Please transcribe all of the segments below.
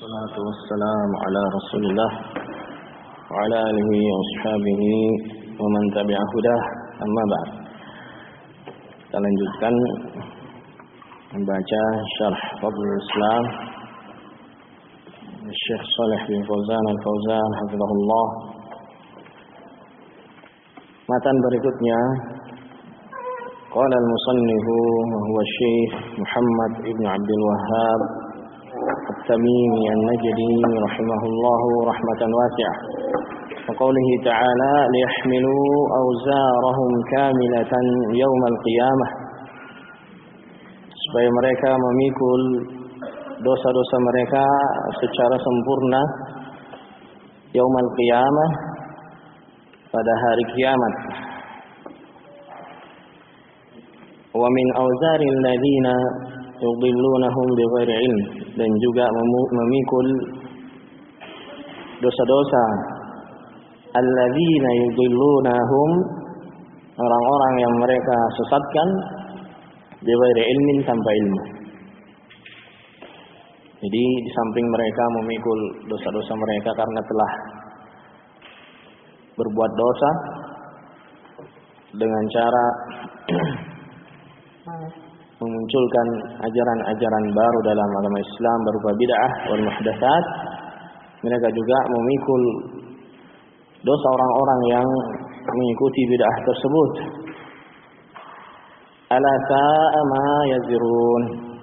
Wassalatu wassalamu ala Rasulillah wa ala alihi wa ashabihi wa man tabi'a hudah, amma ba'd. Kita lanjutkan membaca syarh Fadlul Islam Syekh Shalih bin Fauzan Al-Fauzan hafizahullah. Matan berikutnya, qala al-musannifu wa huwa Syekh Muhammad ibn Abdul Wahhab At-Tamimi An-Najdi rahimahullahu rahmatan wasi'ah. Wa qawlihi ta'ala liyahmilu awzarahum kamilatan yawmal qiyamah, supaya mereka memikul dosa-dosa mereka secara sempurna yaumal qiyamah, pada hari kiamat. Wa min awzaril ladzina yudhillunahum bighairi ilm, dan juga memikul dosa-dosa alladzina yudhillunahum, orang-orang yang mereka sesatkan, bighairi ilmin, tanpa ilmu. Jadi di samping mereka memikul dosa-dosa mereka karena telah berbuat dosa dengan cara memunculkan ajaran-ajaran baru dalam agama Islam berupa bid'ah wal muhdatsat, mereka juga memikul dosa orang-orang yang mengikuti bid'ah tersebut. Ala sa'a ma yazirun,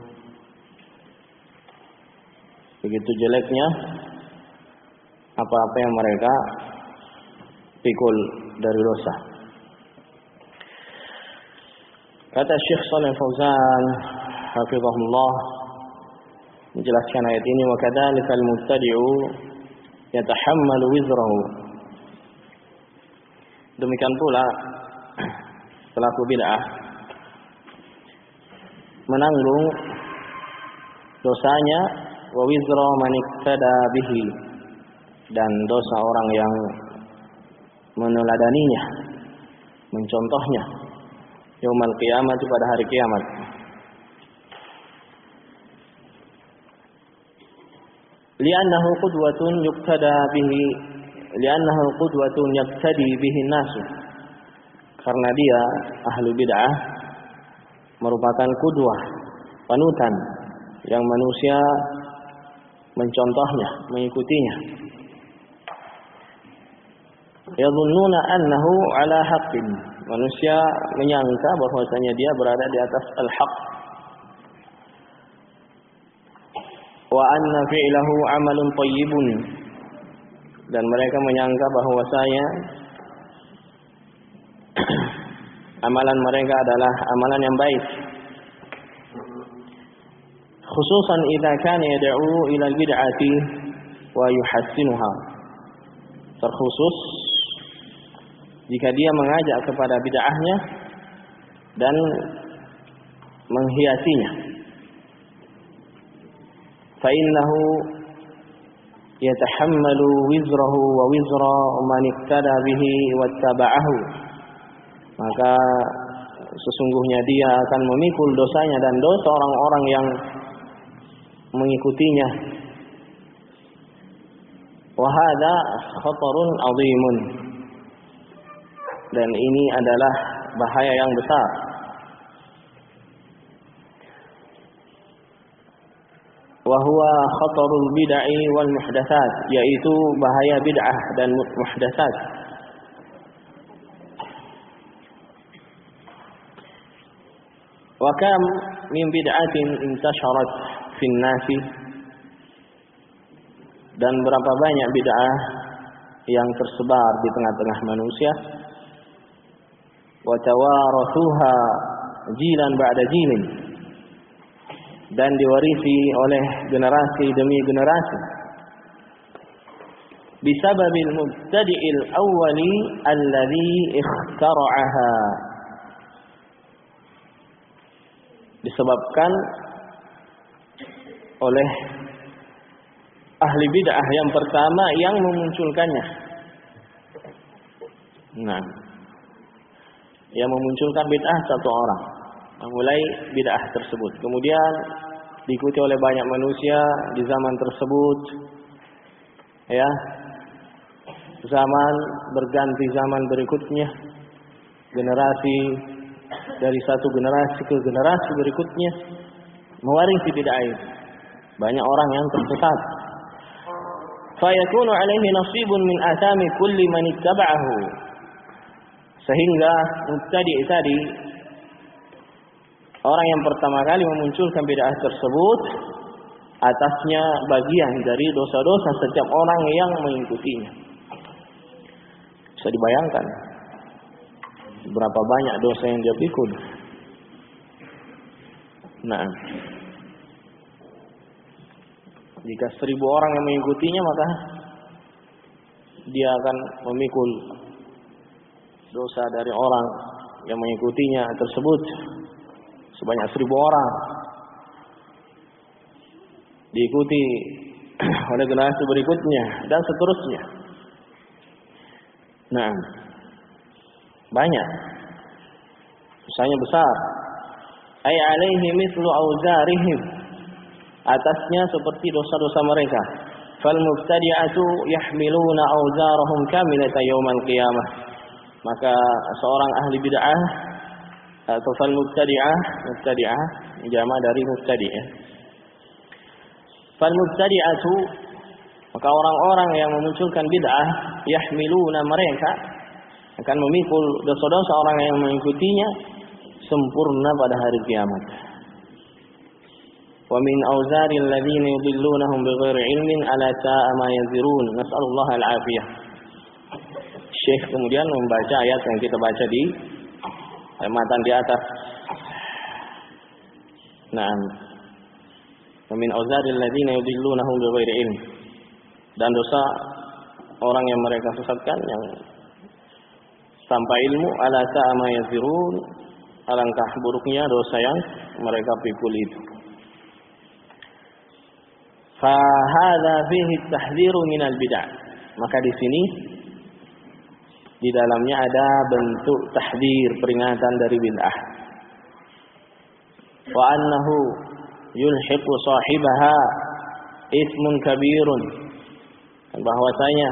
begitu jeleknya apa-apa yang mereka pikul dari dosa. Kata Syekh Shalih Fauzan hafizahullah menjelaskan ayat ini, wa kadzalikal mubtadi'u yatahammalu wizrahu, demikian pula pelaku bid'ah menanggung dosanya, wa wizra man iktada bihi, dan dosa orang yang meneladaninya, mencontohnya, yaumal qiyamah, pada hari kiamat. Li'annahu qudwatun yuqtada bihi, li'annahu qudwatun yaqtadi bihi an-nas, karena dia ahli bid'ah merupakan qudwah, panutan yang manusia mencontohnya, mengikutinya. Yadhunnuna annahu ala haqqin, manusia menyangka bahwasanya dia berada di atas al-haq. Wa anna fi'lahu amalun thayyibun, dan mereka menyangka bahwasanya amalan mereka adalah amalan yang baik. Khususan idza kana yad'u ila al-bid'ati wa yuhassinuha, terkhusus jika dia mengajak kepada bid'ahnya dan menghiasinya. Fa innahu yatahammalu wizrahu wa wizra man iktada bihi wattaba'ahu, maka sesungguhnya dia akan memikul dosanya dan dosa orang-orang yang mengikutinya. Wa hadza khatarun 'azimun, dan ini adalah bahaya yang besar. Wa huwa khatarul bid'ah wal muhdatsat, yaitu bahaya bid'ah dan muhdatsat. Wa kam min bid'atin intasharat fin nasi, dan berapa banyak bid'ah yang tersebar di tengah-tengah manusia. Wa tawarathuha jilan ba'da jilin, dan diwarisi oleh generasi demi generasi. Bisababil mubtadi'il awwali alladhi ikhtara'aha, disebabkan oleh ahli bid'ah yang pertama yang memunculkannya. Nah, yang memunculkan bid'ah satu orang, memulai bid'ah tersebut. Kemudian diikuti oleh banyak manusia di zaman tersebut. Ya. Zaman berganti zaman berikutnya. Generasi dari satu generasi ke generasi berikutnya mewarisi bid'ah itu. Banyak orang yang tersesat. Fayakunu alaihi nasibun min athami kulli man ittaba'ahu. Sehingga mubtadi' tadi, orang yang pertama kali memunculkan bid'ah tersebut, atasnya bagian dari dosa-dosa setiap orang yang mengikutinya. Bisa dibayangkan berapa banyak dosa yang dia pikul. Nah, jika 1000 orang yang mengikutinya, maka dia akan memikul dosa dari orang yang mengikutinya tersebut sebanyak 1000 orang. Diikuti oleh generasi berikutnya dan seterusnya. Nah, banyak. Dosanya besar. Ay alaihi mithlu auzarihim. Atasnya seperti dosa-dosa mereka. Fal mubtadi'atu yahmiluna auzarahum kamilatan yaumal qiyamah. Maka seorang ahli bid'ah atau fal mubtadi'ah jama' dari mubtadi'. Fal mubtadi'atu, maka orang-orang yang memunculkan bid'ah, yahmiluna, mereka akan memikul dosa-dosa orang yang mengikutinya sempurna pada hari kiamat. Wa min auzaril ladzina yudillunahum bighairi ilmin ala sa'a ma yazirun. Nas'alullaha al-afiyah. Syekh kemudian membaca ayat yang kita baca di matan di atas. Naam. Wa min auzaril ladzina yudillunahum bighairi ilm. Dan dosa orang yang mereka sesatkan yang tanpa ilmu, ala sa'a ma yazirun, alangkah buruknya dosa yang mereka pikul itu. Fa hadza fihi at-tahdhiru minal bid'ah. Maka di sini di dalamnya ada bentuk tahdzir, peringatan dari bid'ah. Wa annahu yulhiqu sahibaha ismun kabirun. Bahwasanya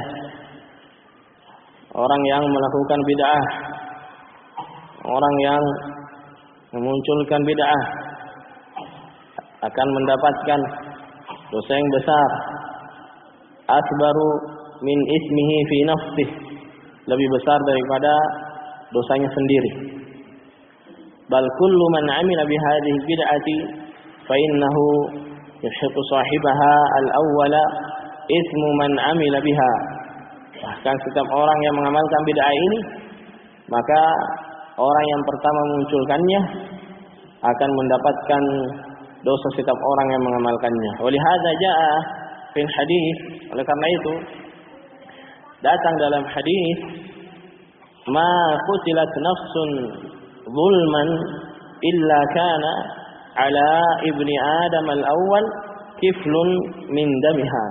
orang yang melakukan bid'ah, orang yang memunculkan bid'ah akan mendapatkan dosa yang besar, asbaru min ismihi fi nafsihi, lebih besar daripada dosanya sendiri. Bal kullu man 'amila bi hadhihi bid'ati fa innahu yashiqu sahibaha al-awwala ismu man 'amila biha. Bahkan setiap orang yang mengamalkan bid'ah ini, maka orang yang pertama memunculkannya akan mendapatkan dosa setiap orang yang mengamalkannya. Walihadza jaa fil hadis, oleh karena itu datang dalam hadis, ma qutilat nafsun zulman illa kana ala ibni adam al-awwal kiflun min damiha.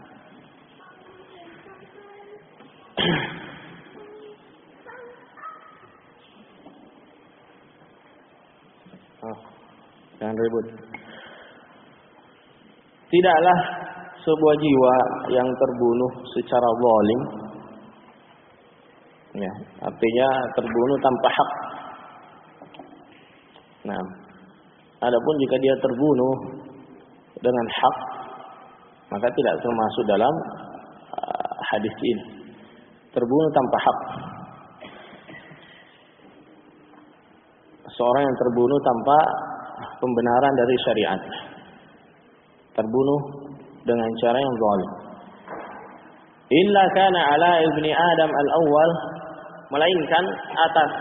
Jangan ribut. Tidaklah sebuah jiwa yang terbunuh secara zalim, ya, artinya terbunuh tanpa hak. Nah, adapun jika dia terbunuh dengan hak, maka tidak termasuk dalam hadis ini. Terbunuh tanpa hak. Seorang yang terbunuh tanpa pembenaran dari syariat, terbunuh dengan cara yang zalim. Illa kana ala ibni Adam al-awwal, melainkan atas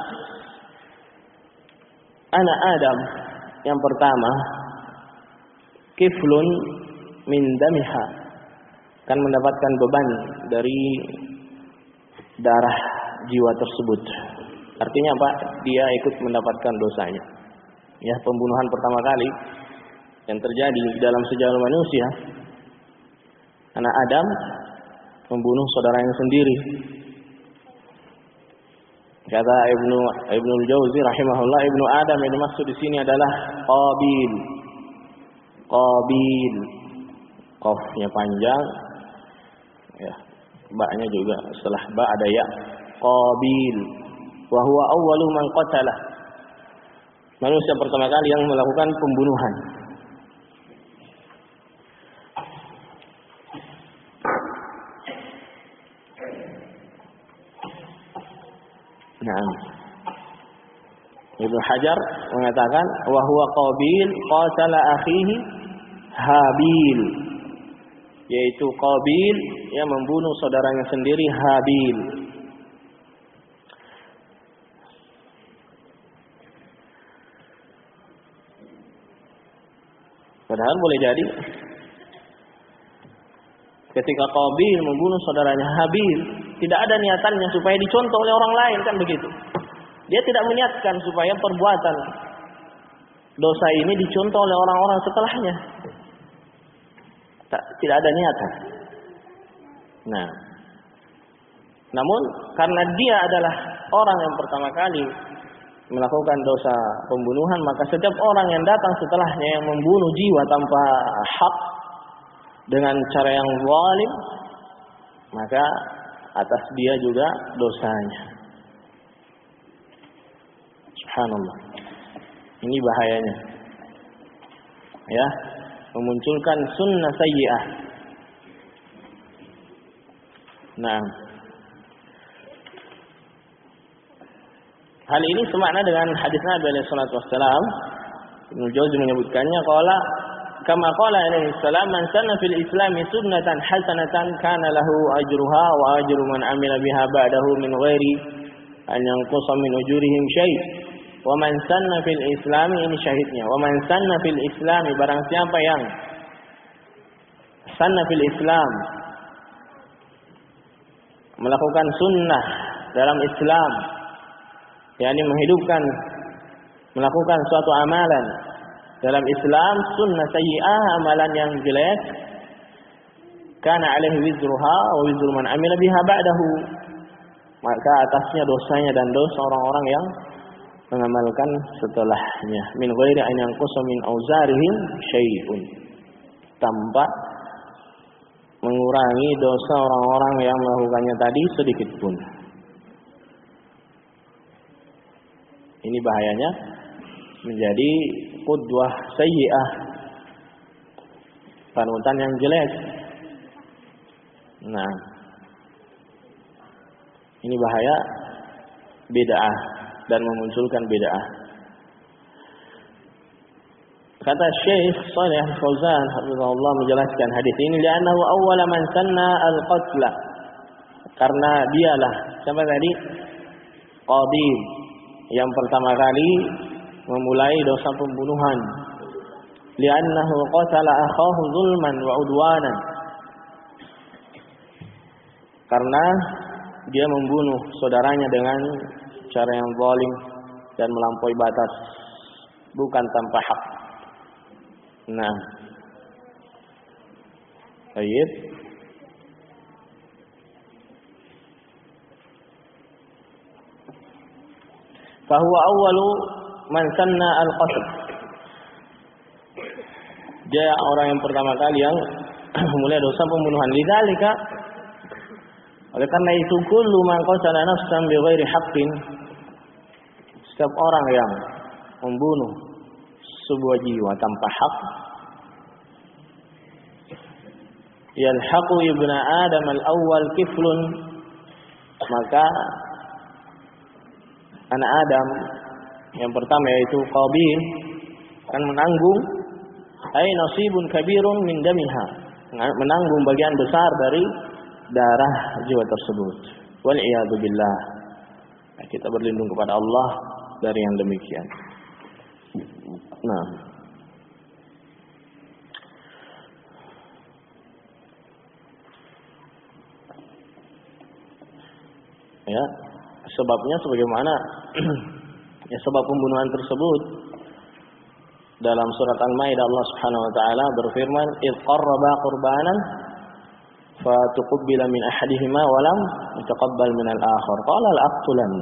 anak Adam yang pertama, kiflun min damiha, akan mendapatkan beban dari darah jiwa tersebut. Artinya apa? Dia ikut mendapatkan dosanya. Ya, pembunuhan pertama kali yang terjadi di dalam sejarah manusia, anak Adam membunuh saudaranya sendiri. Kata Ibnu Jauzi rahimahullah, Ibnu Adam yang dimaksud di sini adalah Qabil. Qabil. Qafnya panjang, ya. Ba-nya juga setelah ba ada ya. Qabil. Wa huwa awwalu man qatala. Manusia pertama kali yang melakukan pembunuhan. Nah, Ibnu Hajar mengatakan wa huwa Qabil qatala akhihi Habil, yaitu Qabil yang membunuh saudaranya sendiri Habil. Padahal boleh jadi ketika Qabil membunuh saudaranya Habil, tidak ada niatannya supaya dicontoh oleh orang lain, kan begitu. Dia tidak meniatkan supaya perbuatan dosa ini dicontoh oleh orang-orang setelahnya. Tidak ada niatan. Nah, namun karena dia adalah orang yang pertama kali melakukan dosa pembunuhan, maka setiap orang yang datang setelahnya yang membunuh jiwa tanpa hak dengan cara yang zalim, maka atas dia juga dosanya. Subhanallah. Ini bahayanya. Ya, memunculkan sunnah sayyi'ah. Nah, hal ini semakna dengan hadis Nabi alaihi salatu wassalam. Ibnu Jauzi menyebutkannya qala kama qala alaihi salam man sanna fil islami sunnatan hasanatan kana lahu ajruha wa ajru man amila biha ba'dahu min ghairi an yanqusa min ujurihim syai'. Wa man sanna fil islami, ini syahidnya, wa man sanna fil islami, barang siapa yang sanna fil islam, melakukan sunnah dalam Islam, yakni menghidupkan, melakukan suatu amalan dalam Islam, sunnah sayyi'ah, amalan yang jelek, kana alaihi wizruha wa wizru man amila biha ba'dahu, maka atasnya dosanya dan dosa orang-orang yang mengamalkan setelahnya, min ghairi an yanqusa min auzarihim syai'un, tanpa mengurangi dosa orang-orang yang melakukannya tadi sedikit pun. Ini bahayanya menjadi qudwah sayyi'ah, panutan yang jelek. Nah, ini bahaya bid'ah dan memunculkan bid'ah. Kata Syekh Shalih Al-Fauzan hafizahullah menjelaskan hadis ini, li'annahu awwala man sanna al-qatla, karena dialah siapa tadi? Qabil, yang pertama kali memulai dosa pembunuhan. Li'annahu qatala akhahu zulman wa udwanan, karena dia membunuh saudaranya dengan cara yang zalim dan melampaui batas, bukan tanpa hak. Nah, baik. Fahuwa awwalu man sanna al-qatl. Dia orang yang pertama kali yang memulai dosa pembunuhan. Lidzalika, oleh karena itu, kullu man qatala nafsan bighairi haqqin, setiap orang yang membunuh sebuah jiwa tanpa hak, yalhaqu ibna Adam al-awwal kiflun, maka anak Adam yang pertama yaitu Qabil akan menanggung nasibun kabirun min damiha, menanggung bagian besar dari darah jiwa tersebut. Wal iyadu billah. Kita berlindung kepada Allah dari yang demikian. Nah, ya, sebabnya sebagaimana ya sebab pembunuhan tersebut dalam surat Al-Maidah, Allah Subhanahu wa taala berfirman, "Id qarraba qurbanan fatuqbila min ahadihima wa lam yataqabbal min al-akhar qala la-aqtulanna."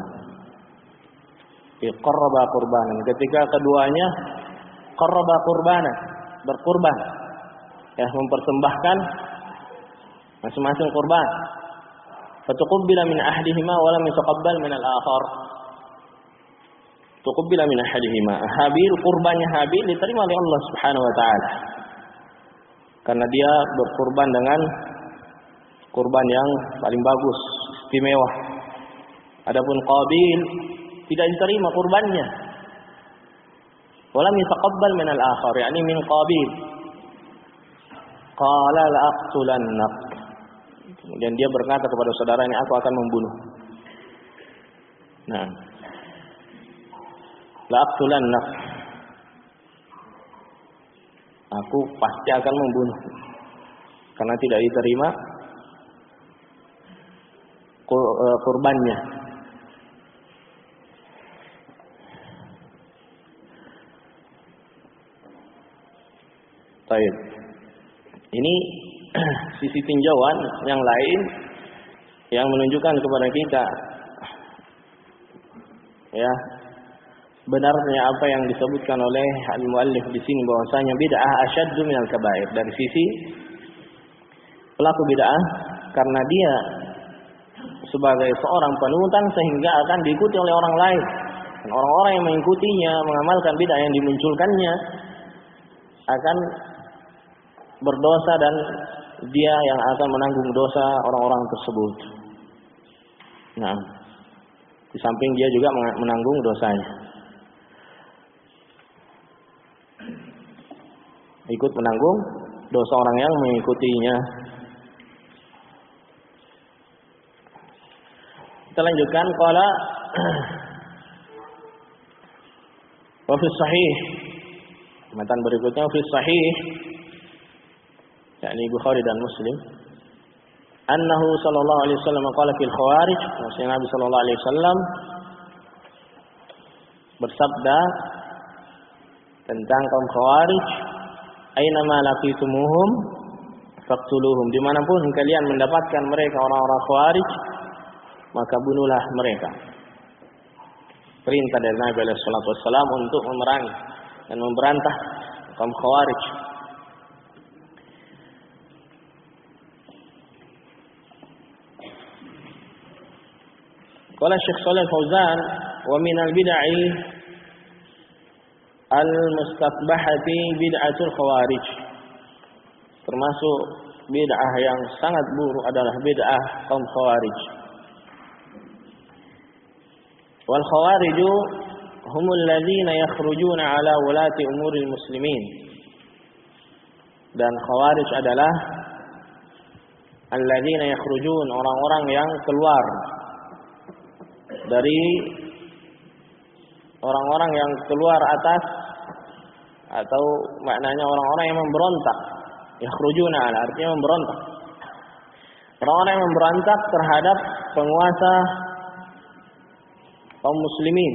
Id qarraba qurbanan, ketika keduanya qarraba qurbanan, berkurban, ya, mempersembahkan masing-masing kurban. Fatuqabbala min ahadihima wa lam yataqabbal min al-akhar. Tuqabbala min ahadihima. Habil, kurbannya Habil diterima oleh Allah Subhanahu wa taala. Karena dia berkurban dengan kurban yang paling bagus, istimewa. Adapun Qabil tidak diterima kurbannya. Wa lam yataqabbal min al-akhar, yakni min Qabil. Qala la aqtulannak. Kemudian dia berkata kepada saudaranya, aku akan membunuh. Nah, la aqtulannak. Aku pasti akan membunuh. Karena tidak diterima kurbannya. Baik. Ini sisi tinjauan yang lain yang menunjukkan kepada kita, ya, benarnya apa yang disebutkan oleh al-muallif di sini bahwasanya bid'ah asyaddu minal kabair. Dari sisi pelaku bid'ah, karena dia sebagai seorang panutan sehingga akan diikuti oleh orang lain. Dan orang-orang yang mengikutinya, mengamalkan bid'ah yang dimunculkannya akan berdosa dan dia yang akan menanggung dosa orang-orang tersebut. Nah, di samping dia juga menanggung dosanya. Ikut menanggung dosa orang yang mengikutinya. Kita lanjutkan, qala wa fi sahih. Matan berikutnya fi sahih, yakni Bukhari dan Muslim, annahu sallallahu alaihi wasallam qala fil khawarij, maksudnya Nabi sallallahu alaihi wasallam bersabda tentang kaum khawarij, aina ma laqitumuhum faqtuluhum, dimanapun kalian mendapatkan mereka orang-orang khawarij, maka bunuhlah mereka. Perintah dari Nabi alaihi salatu wasallam untuk memerangi dan memberantas kaum khawarij. Qala Syekh Shalih Fauzan, wa min al-bid'i al-mustabahati bid'atul khawarij. Termasuk bid'ah yang sangat buruk adalah bid'ah kaum khawarij. Wal khawariju humul ladzina yakhrujuna ala wulati umuril muslimin. Dan khawarij adalah alladzina yakhrujun, orang-orang yang keluar dari orang-orang yang keluar atas, atau maknanya orang-orang yang memberontak. Yakhrujuna artinya memberontak. Orang-orang yang memberontak terhadap penguasa kaum muslimin.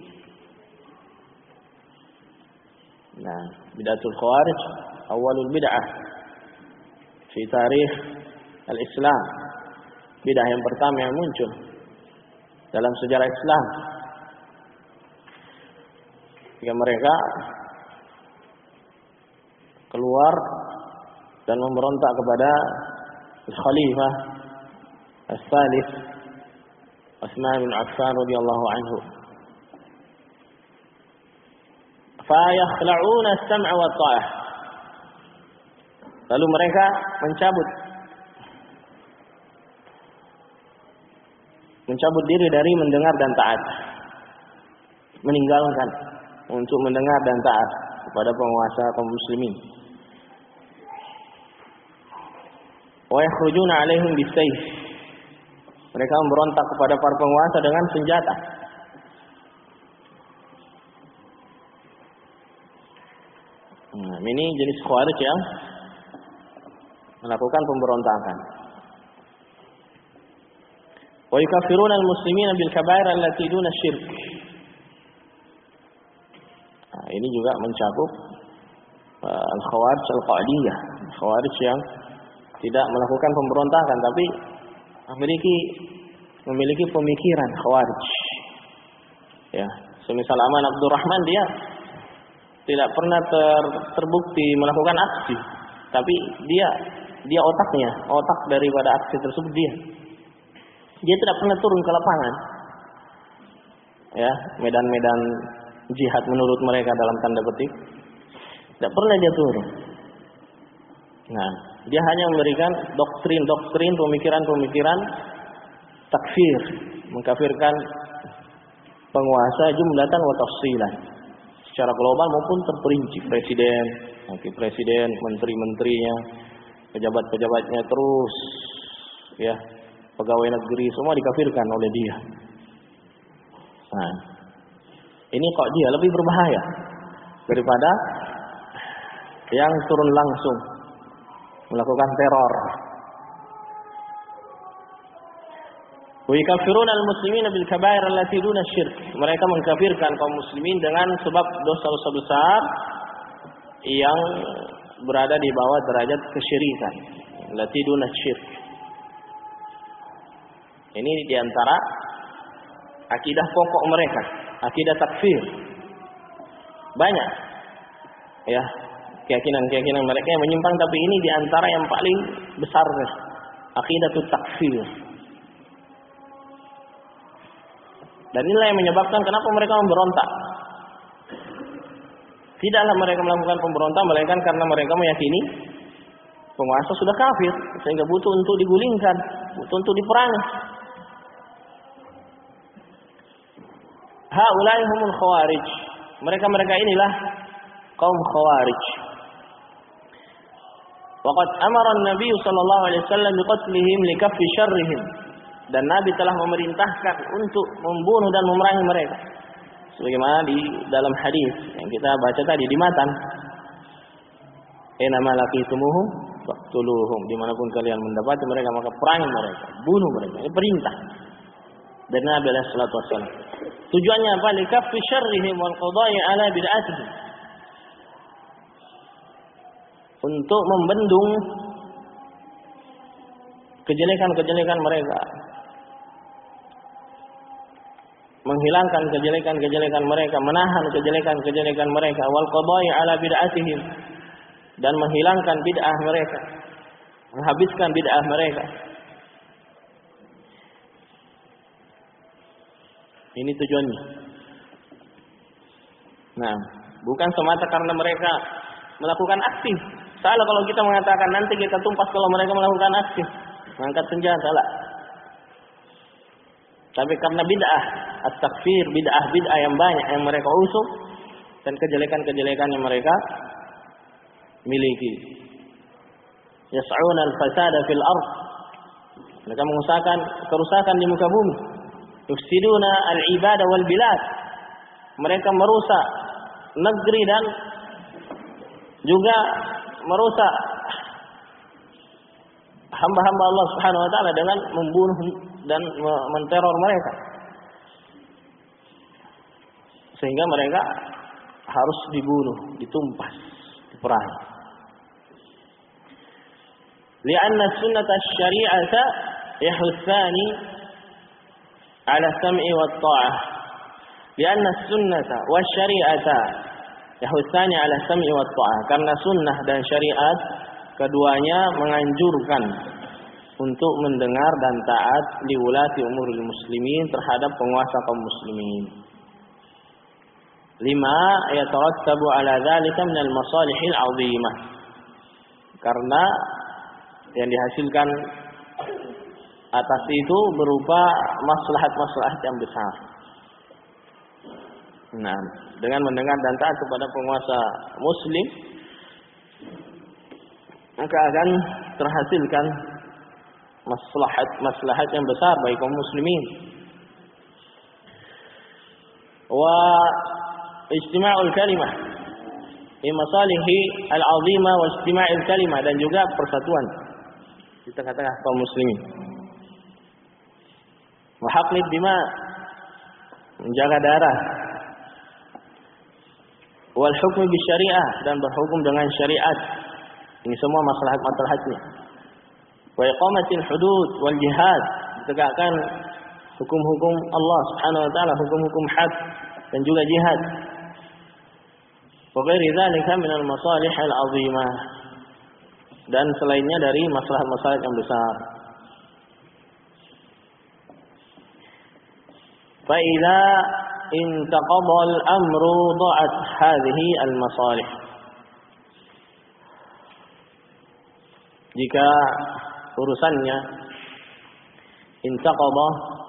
Nah, bid'atul khawarij awalul bid'ah fi tarikh al-Islam. Bid'ah yang pertama yang muncul dalam sejarah Islam, ketika mereka keluar dan memberontak kepada Khalifah As-Salih Utsman bin Affan radhiyallahu anhu. Fa yakhla'una as-sam'a wa ta'ah. Lalu mereka mencabut diri dari mendengar dan taat, meninggalkan untuk mendengar dan taat kepada penguasa kaum muslimin. Wa yakhrujuna 'alaihim bisayf. Mereka memberontak kepada para penguasa dengan senjata. Ini jenis khawarij yang melakukan pemberontakan. Wa yukaffiruna al-muslimina bil kaba'ir allati duna syirk. Ini juga mencakup al-khawarij al-qa'diyah, khawarij yang tidak melakukan pemberontakan tapi memiliki pemikiran khawarij. Ya, semisal Aman Abdurrahman, dia tidak pernah terbukti melakukan aksi, tapi dia otak daripada aksi tersebut dia tidak pernah turun ke lapangan, ya, medan-medan jihad menurut mereka dalam tanda petik, tidak pernah dia turun. Nah, dia hanya memberikan doktrin, pemikiran takfir, mengkafirkan penguasa jumlatan wa tafsilan, secara global maupun terperinci, presiden, wakil presiden, menteri-menterinya, pejabat-pejabatnya, terus ya, pegawai negeri semua dikafirkan oleh dia. Nah, ini kok dia lebih berbahaya daripada yang turun langsung melakukan teror. Wa yukafiruna al-muslimina bil kaba'ir allati duna syirk. Mereka mengkafirkan kaum muslimin dengan sebab dosa-dosa besar yang berada di bawah derajat kesyirikan, allati duna syirk. Ini di antara akidah pokok mereka, akidah takfir. Banyak ya keyakinan mereka yang menyimpang, tapi ini di antara yang paling besar, akidah takfir. Dan inilah yang menyebabkan kenapa mereka memberontak. Tidaklah mereka melakukan pemberontak melainkan karena mereka meyakini penguasa sudah kafir, sehingga butuh untuk digulingkan, butuh untuk diperangi. Haulai humul khawarij. Mereka inilah kaum khawarij. Waqad amara an-nabiy sallallahu alaihi wasallam biqatlihim likaffi syarrihim. Dan Nabi telah memerintahkan untuk membunuh dan memerangi mereka. Sebagaimana di dalam hadis yang kita baca tadi di matan. Inama laqitumuhum faqtuluhum. Dimanapun kalian mendapati mereka maka perangi mereka, bunuh mereka. Ini perintah dari Nabi alaihi salatu wasallam. Tujuannya apa? Likaffi syarrihim wal qada'i ala bid'atihim. Untuk membendung kejelekan-kejelekan mereka, menghilangkan kejelekan-kejelekan mereka, menahan kejelekan-kejelekan mereka, wal qada'i ala bid'atihim, dan menghilangkan bid'ah mereka, menghabiskan bid'ah mereka. Ini tujuannya. Nah, bukan semata karena mereka melakukan aksi. Salah kalau kita mengatakan nanti kita tumpas kalau mereka melakukan aksi, mengangkat senjata, salah. Tapi karena bid'ah, at-takfir, bid'ah yang banyak yang mereka usung dan kejelekan-kejelekan yang mereka miliki. Yas'una al-fasada fil ardh. Mereka mengusahakan kerusakan di muka bumi. Yufsiduna al-ibadah wal bilad. Mereka merusak negeri dan juga merusak hamba-hamba Allah Subhanahu wa taala dengan membunuh dan menteror mereka. Sehingga mereka harus dibunuh, ditumpas, diperangi. Li'anna sunnata asy-syari'ata yahussani 'ala sam'i wat ta'ah. Li'anna sunnata wasy-syari'ata yahussani 'ala sam'i wat ta'ah. Karena sunnah dan syariat keduanya menganjurkan untuk mendengar dan taat liwulati umuril muslimin, terhadap penguasa kaum muslimin. 5 yatarattabu ala dzalika minal masalihil 'azimah. Karena yang dihasilkan atas itu berupa maslahat-maslahat yang besar. Nah, dengan mendengar dan taat kepada penguasa muslim, maka akan terhasilkan maslahat yang besar bagi kaum muslimin. Wa istima'ul kalimah li masalihi al-'azimah wa istima'il kalimah, dan juga persatuan di tengah-tengah kaum muslimin. Wa haqnid dima, menjaga darah. Wal hukmi bi syariah, dan berhukum dengan syariat. Ini semua maslahat-maslahatnya. Wa iqamatil hudud wal jihad, ditegakkan hukum-hukum Allah Subhanahu wa taala, hukum-hukum had, dan juga jihad. wa ghairi dzalika min al-masalih al-'azimah, dan selainnya dari maslahat-maslahat yang besar. Fa idza intaqada al-amru da'at hadhihi al-masalih. Jika urusannya intaqada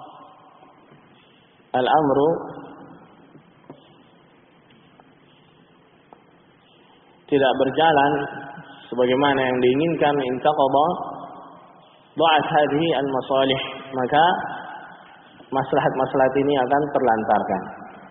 al-amru, tidak berjalan sebagaimana yang diinginkan, intaqada da'at hadhihi al-masalih, maka maslahat-maslahat ini akan terlantarkan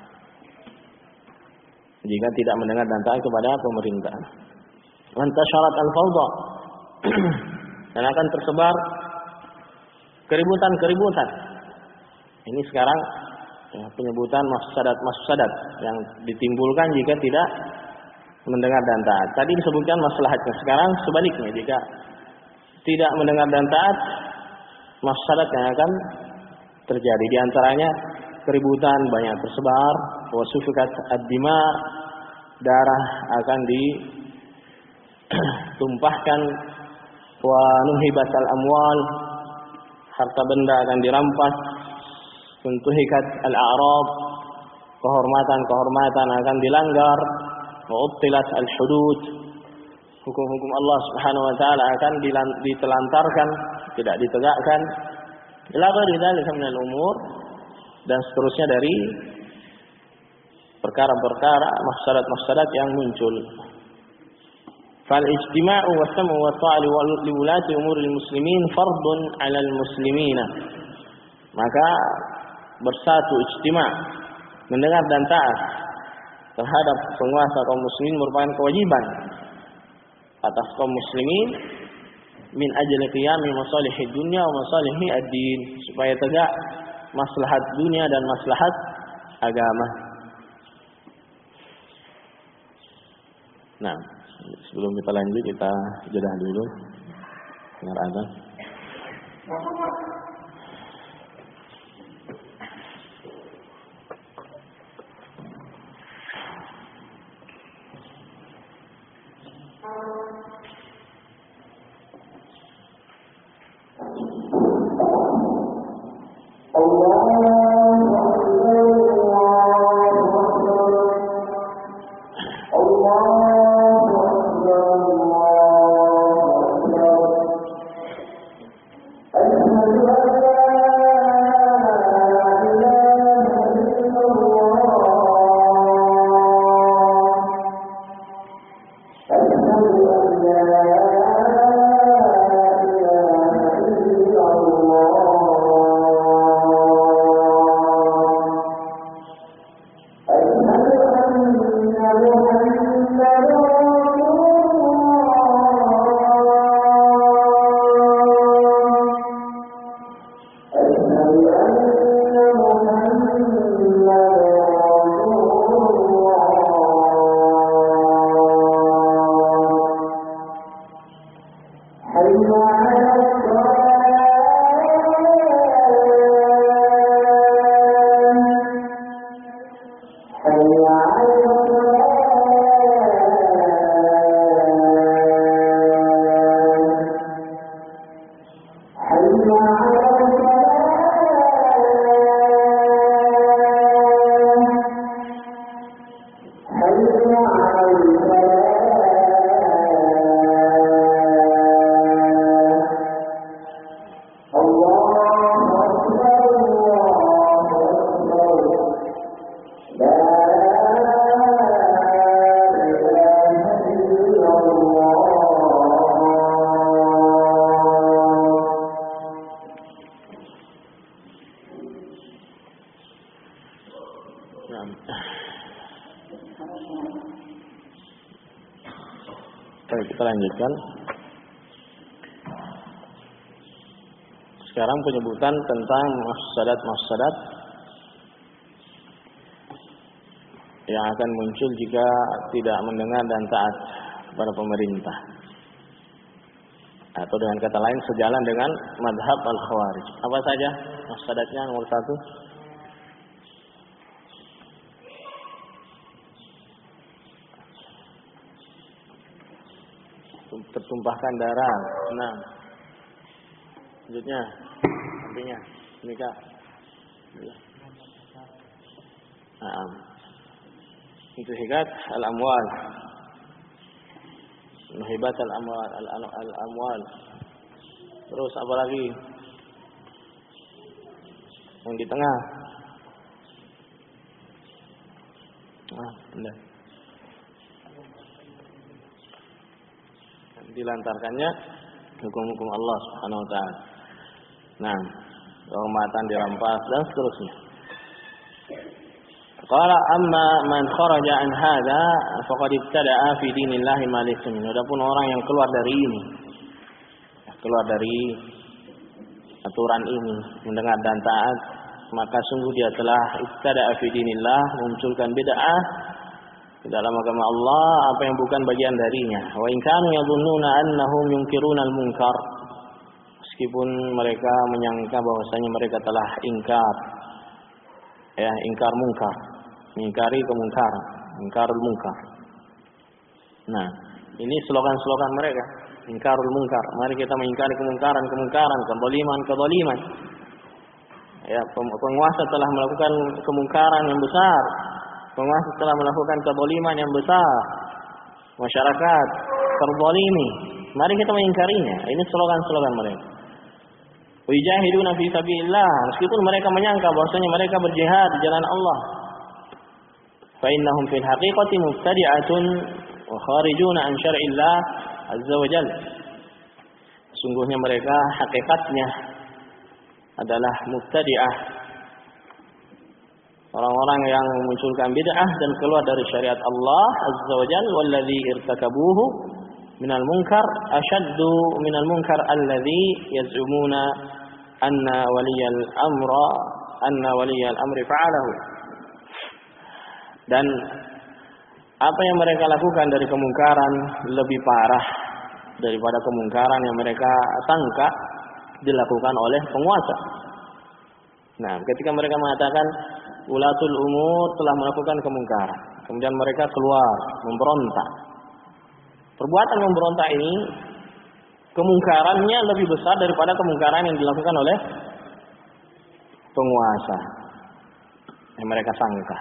jika tidak mendengar dan taat kepada pemerintah. Wantasharat al-fawda, dan akan tersebar keributan-keributan. Ini sekarang penyebutan mafsadat yang ditimbulkan jika tidak mendengar dan taat. Tadi disebutkan maslahatnya, sekarang sebaliknya, jika tidak mendengar dan taat, mafsadat yang akan terjadi. Di antaranya keributan banyak tersebar, wa sufikat ad-dima, darah akan ditumpahkan, wa nuhibat al-amwal, harta benda akan dirampas, tuntuhikat al-a'rab, kehormatan akan dilanggar, wa ubtilat al-hudud, hukum-hukum Allah Subhanahu wa taala akan ditelantarkan, tidak ditegakkan. Ila ghairi dzalika minal umur, dan seterusnya dari perkara-perkara mafsadat yang muncul. Fal ijtima'u wa sam'u wa ta'ali li wulati umuril muslimin fardun 'alal muslimina. Maka bersatu ijtima', mendengar dan taat terhadap penguasa kaum muslimin merupakan kewajiban atas kaum muslimin, min ajli qiyami masalihid dunya wa masalihid ad-din, supaya tegak maslahat dunia dan maslahat agama. Nah, sebelum kita lanjut, kita jeda dulu dengar azan. Kita lanjutkan. Sekarang penyebutan tentang mafsadat yang akan muncul jika tidak mendengar dan taat kepada pemerintah, atau dengan kata lain sejalan dengan madhab al-khawarij. Apa saja mafsadatnya? Nomor 1, tertumpahkan darah. Nah, selanjutnya sampingnya nikah. Nah, itu hikat al-amwal. Muhibat al-amwal. Terus apa lagi? Yang di tengah. Benar. Dilantarkannya hukum-hukum Allah Subhanahu wa taala. Nah, kehormatan dirampas dan seterusnya. Qala amma man kharaja an hadza faqad ibtada'a fi dinillahi ma laysa min. Adapun orang yang keluar dari ini, keluar dari aturan ini, mendengar dan taat, maka sungguh dia telah ibtada'a fi dinillah, munculkan bid'ah di dalam agama Allah apa yang bukan bagian darinya. Wa in kanu yadhunnuna annahum yunkiruna al-munkar. Meskipun mereka menyangka bahwasanya mereka telah ingkar. Ya, ingkar munkar, mengingkari kemungkaran, ingkarul munkar. Nah, ini slogan-slogan mereka, ingkarul munkar. Mari kita mengingkari kemungkaran, kezaliman. Ya, penguasa telah melakukan kemungkaran yang besar. Penguasa telah melakukan kezaliman yang besar. Masyarakat terzalimi. Mari kita mengingkarinya. Ini slogan-slogan mereka. Wijahiduna fi sabilillah, meskipun mereka menyangka bahwasanya mereka berjihad di jalan Allah. Fa innahum fil haqiqati mubtadi'atun wa kharijuna an syar'illah azza wa jalla. Sungguhnya mereka hakikatnya adalah mubtadi'ah. Orang-orang yang memunculkan bid'ah dan keluar dari syariat Allah azza wa jalla, walladzi irtakabuhu minal munkar ashaddu minal munkar alladzi yaz'umuna anna waliyal amri fa'alahu. Dan apa yang mereka lakukan dari kemungkaran lebih parah daripada kemungkaran yang mereka sangka dilakukan oleh penguasa. Nah, ketika mereka mengatakan ulatul umur telah melakukan kemungkaran, kemudian mereka keluar memberontak. Perbuatan memberontak ini kemungkarannya lebih besar daripada kemungkaran yang dilakukan oleh penguasa yang mereka sangka.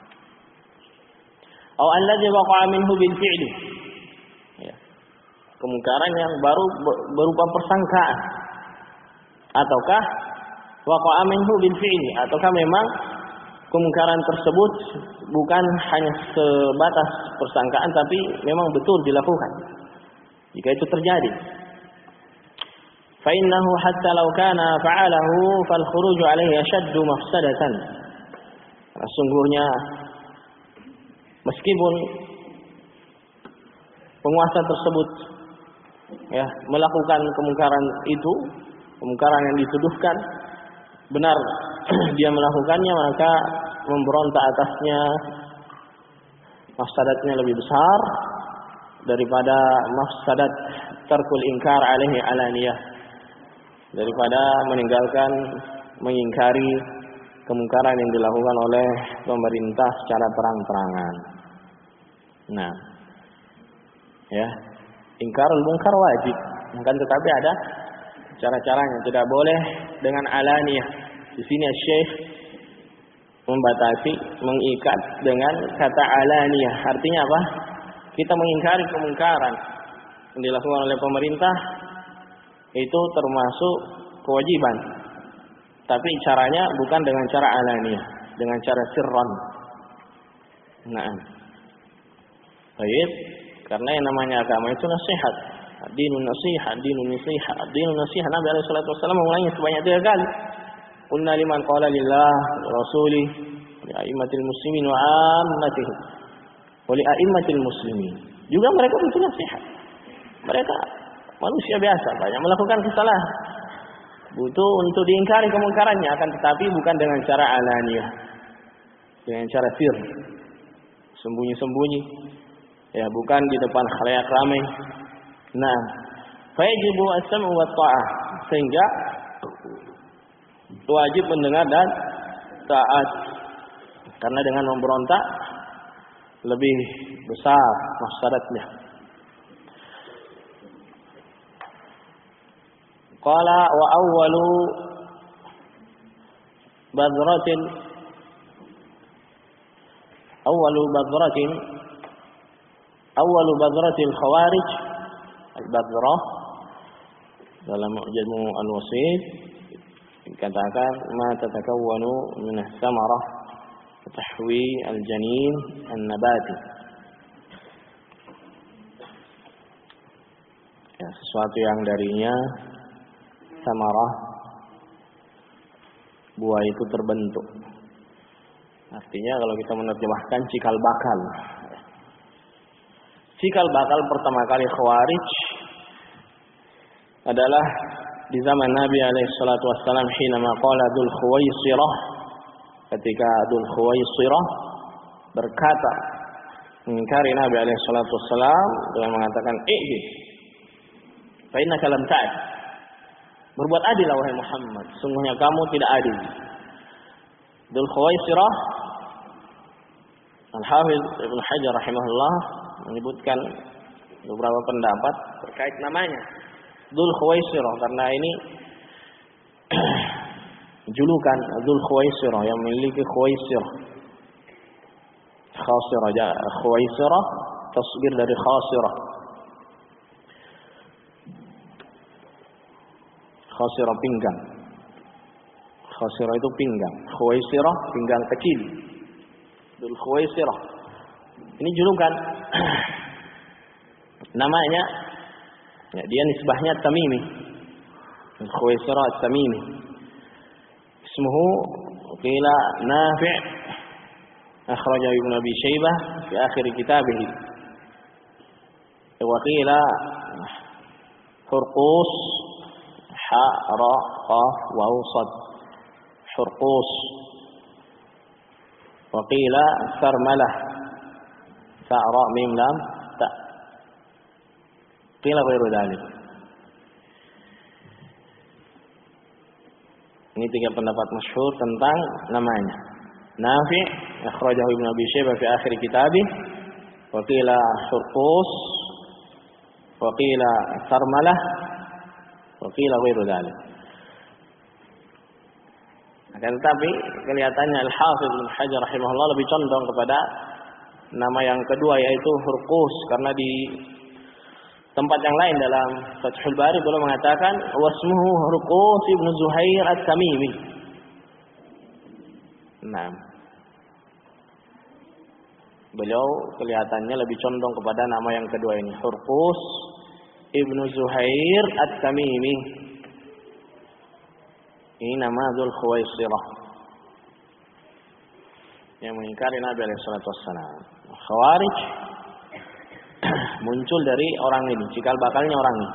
Aw alladzi waqa'a minhu bil fi'li. Ya. Kemungkaran yang baru berupa persangkaan. Ataukah waqa'a minhu bil fi'li, ataukah memang kemungkaran tersebut bukan hanya sebatas persangkaan tapi memang betul dilakukan. Jika itu terjadi, fa innahu hatta law kana fa'alahu fal khuruju alaihi ashaddu mafsadatan. Sesungguhnya meskipun penguasa tersebut ya melakukan kemungkaran itu, kemungkaran yang dituduhkan benar dia melakukannya, maka memberontak atasnya mafsadatnya lebih besar daripada mafsadat tarkul inkar alaihi alaniyah, daripada meninggalkan mengingkari kemungkaran yang dilakukan oleh pemerintah secara terang-terangan. Nah, ya, ingkarul munkar wajib, kan, tetapi ada cara-caranya, tidak boleh dengan alaniyah. Di sini Syekh membatasi, mengikat dengan kata alaniyah. Artinya apa? Kita mengingkari kemungkaran yang dilakukan oleh pemerintah itu termasuk kewajiban. Tapi caranya bukan dengan cara alaniyah, dengan cara sirran. Nah, baik, karena yang namanya agama itu nasihat. Dinun nasihat, dinun nasihat, dinun nasihat. Nabi alaihi salatu wasallam mengulanginya sebanyak 3 kali. Qulna liman qala lillah wa rasulih li a'immatil muslimin wa ammatihim. Wa li a'immatil muslimin. Juga mereka butuh nasihat. Mereka manusia biasa, banyak melakukan kesalahan. Butuh untuk diingkari kemungkarannya, akan tetapi bukan dengan cara alaniyah. Dengan cara sir. Sembunyi-sembunyi. Ya, bukan di depan khalayak ramai. Nah, fayajibu as-sam'u wa ta'ah, sehingga wajib mendengar dan taat. Karena dengan memberontak lebih besar mafsadatnya. Qala wa badratin awwalu badratil khawarij al-badrah dalam Mu'jamu al-Wasit dikatakan ma tatakawwanu min as-samarah tahwi al-janin an-nabati, ya, sesuatu yang darinya samarah buah itu terbentuk. Artinya kalau kita menerjemahkan cikal bakal. Cikal bakal pertama kali Khawarij adalah di zaman Nabi alaihi salatu wassalam hina qala Dzul Khuwaisirah, ketika Dzul Khuwaisirah berkata mengingkari Nabi alaihi salatu wassalam dengan mengatakan i'dil fa innaka lam ta'dil, berbuat adil wahai Muhammad, sungguhnya kamu tidak adil. Dzul Khuwaisirah, Al-Hafiz Ibnu Hajar rahimahullah menyebutkan beberapa pendapat terkait namanya Dzul Khuwaisirah, karena ini julukan Dzul Khuwaisirah yang memiliki Khuwaisirah. Khasirah, Khuwaisirah tasghir dari khasirah. Khasirah pinggang. Khasirah itu pinggang. Khuwaisirah pinggang kecil. Dzul Khuwaisirah. Ini julukan. Namanya, ya, dia nisbahnya Tamimi. Khuwaisirah Tamimi. Ismuhu qila Nafi', akhrajahu Ibnu Abi Syaibah fi akhir kitabih. Wa qila Hurqus, ha ra qaf waw sad. Hurqus. Wa qila Sarmalah, ta ra mim lam ta. Qila ghairu dzalik. Ini tiga pendapat masyhur tentang namanya. Nafi' akhrajahu Ibnu Abi Syaibah fi akhir kitabih, wa qila Hurqus, wa qila Sarmalah, wa qila ghairu dzalik. Akan tetapi kelihatannya Al-Hafiz Ibnu Hajar rahimahullah lebih condong kepada nama yang kedua, yaitu Hurqus, karena di tempat yang lain dalam Fathul Bari beliau mengatakan wasmuhu Hurqus ibn Zuhair at-Tamimi. Nah, beliau kelihatannya lebih condong kepada nama yang kedua ini, Hurqus ibn Zuhair at-Tamimi. Ini nama Dzul Khuwaisirah yang mengingkari Nabi alaihi salatu wassalam. Khawarij muncul dari orang ini, cikal bakalnya orang ini.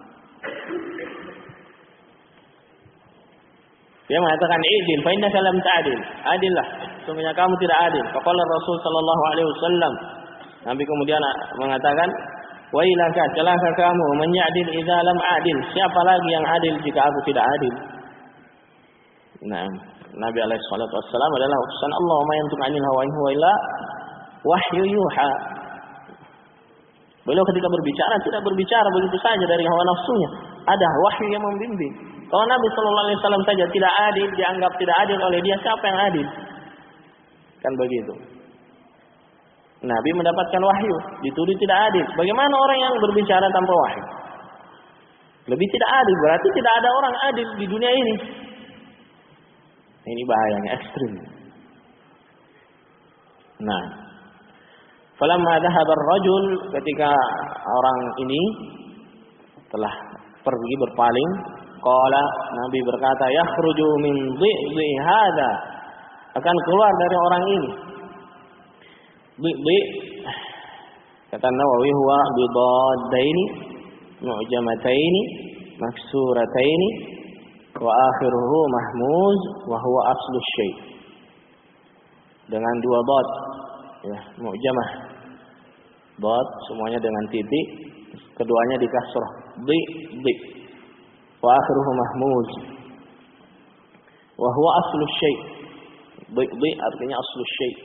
Dia mengatakan idil fa innaka lam ta'dil, adillah, sungguhnya kamu tidak adil. Faqala Rasul sallallahu alaihi wasallam, Nabi kemudian mengatakan wailaka, celaka kamu, man ya'dil idza lam a'dil, siapa lagi yang adil jika aku tidak adil. Nah, Nabi alaihi salatu wassalam adalah utusan Allah, ma yantiqu 'anil hawa in huwa illa wahyu yuha. Beliau ketika berbicara tidak berbicara begitu saja dari hawa nafsunya, ada wahyu yang membimbing. Kalau Nabi sallallahu alaihi wasallam saja tidak adil, dianggap tidak adil oleh dia, siapa yang adil? Kan begitu. Nabi mendapatkan wahyu, dituduh tidak adil. Bagaimana orang yang berbicara tanpa wahyu? Lebih tidak adil, berarti tidak ada orang adil di dunia ini. Ini bahayanya ekstrim. Nah, falamma dhahaba ar-rajul, ketika orang ini telah pergi berpaling, qala, Nabi berkata, yakhruju min dhi'i hadza, akan keluar dari orang ini. Dhi, kata Nawawi, huwa bidaddaini mu'jamataini maksurataini wa akhiruhu mahmuz wa huwa aslu syai'. Dengan dua dad, ya, mu'jamah. Dad semuanya dengan titik, keduanya di kasrah. Dhi. Wa akhiruhu mahmuz. Wa huwa aslu syai'. Dhi artinya aslu syai'.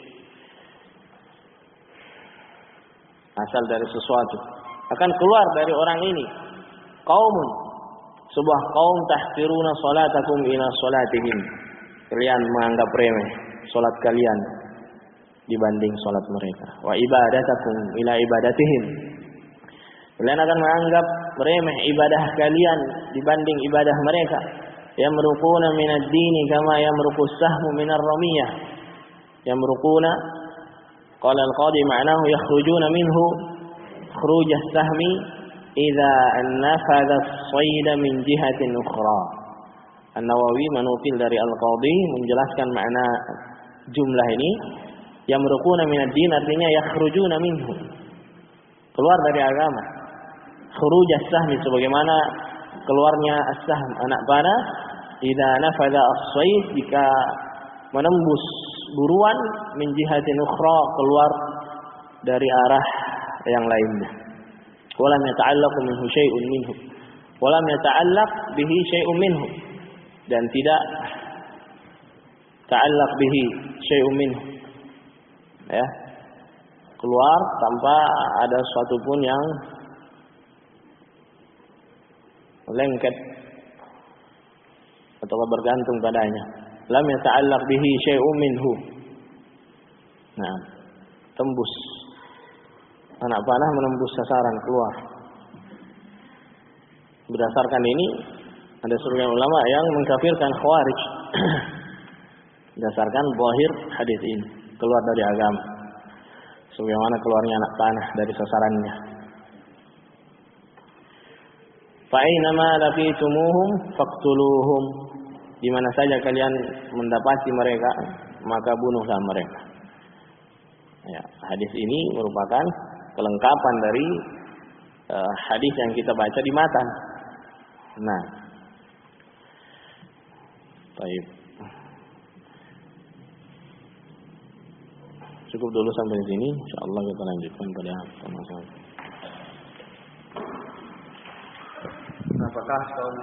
Asal dari sesuatu. Akan keluar dari orang ini qaumun, sebuah kaum tahqiruna salatakum ila salatihim. Kalian menganggap remeh salat kalian dibanding salat mereka. Wa ibadatakum ila ibadatihim. Kalian akan menganggap remeh ibadah kalian dibanding ibadah mereka. Yamruquna minad dini kama yamruqus sahmu minar ramiyah. Yamruquna qala al-qadi ma'nahu yakhrujuna minhu khuruj as-sahmi idza nafadha as-sayda min jihatin ukhra. An-Nawawi menukil dari al-qadi menjelaskan makna jumlah ini. Yamruquna minad din artinya yakhrujuna minhu, keluar dari agama. Khuruj as-sahmi sebagaimana keluarnya as-sahm anak panah, idza nafadha as-sayd jika menembus buruan, min jihatin ukhra keluar dari arah yang lainnya. Walam yata'allaq minhu syai'un minhu. Walam yata'allaq bihi syai'un minhu, dan tidak ta'allaq bihi syai'un minhu. Ya. Keluar tanpa ada sesuatu pun yang lengket atau bergantung padanya. Lam yata'allaq bihi syai'un minhu. Nah, tembus. Anak panah menembus sasaran, keluar. Berdasarkan ini ada sebagian ulama yang mengkafirkan Khawarij berdasarkan zahir hadis ini, keluar dari agama. Sebagaimana keluarnya anak panah dari sasarannya. Fa'inama laqitumuhum faqtuluhum. Di mana saja kalian mendapati mereka, maka bunuhlah mereka. Ya, hadis ini merupakan kelengkapan dari hadis yang kita baca di matan. Nah, baik. Cukup dulu sampai sini. Insyaallah kita lanjutkan pada sama-sama. Apakah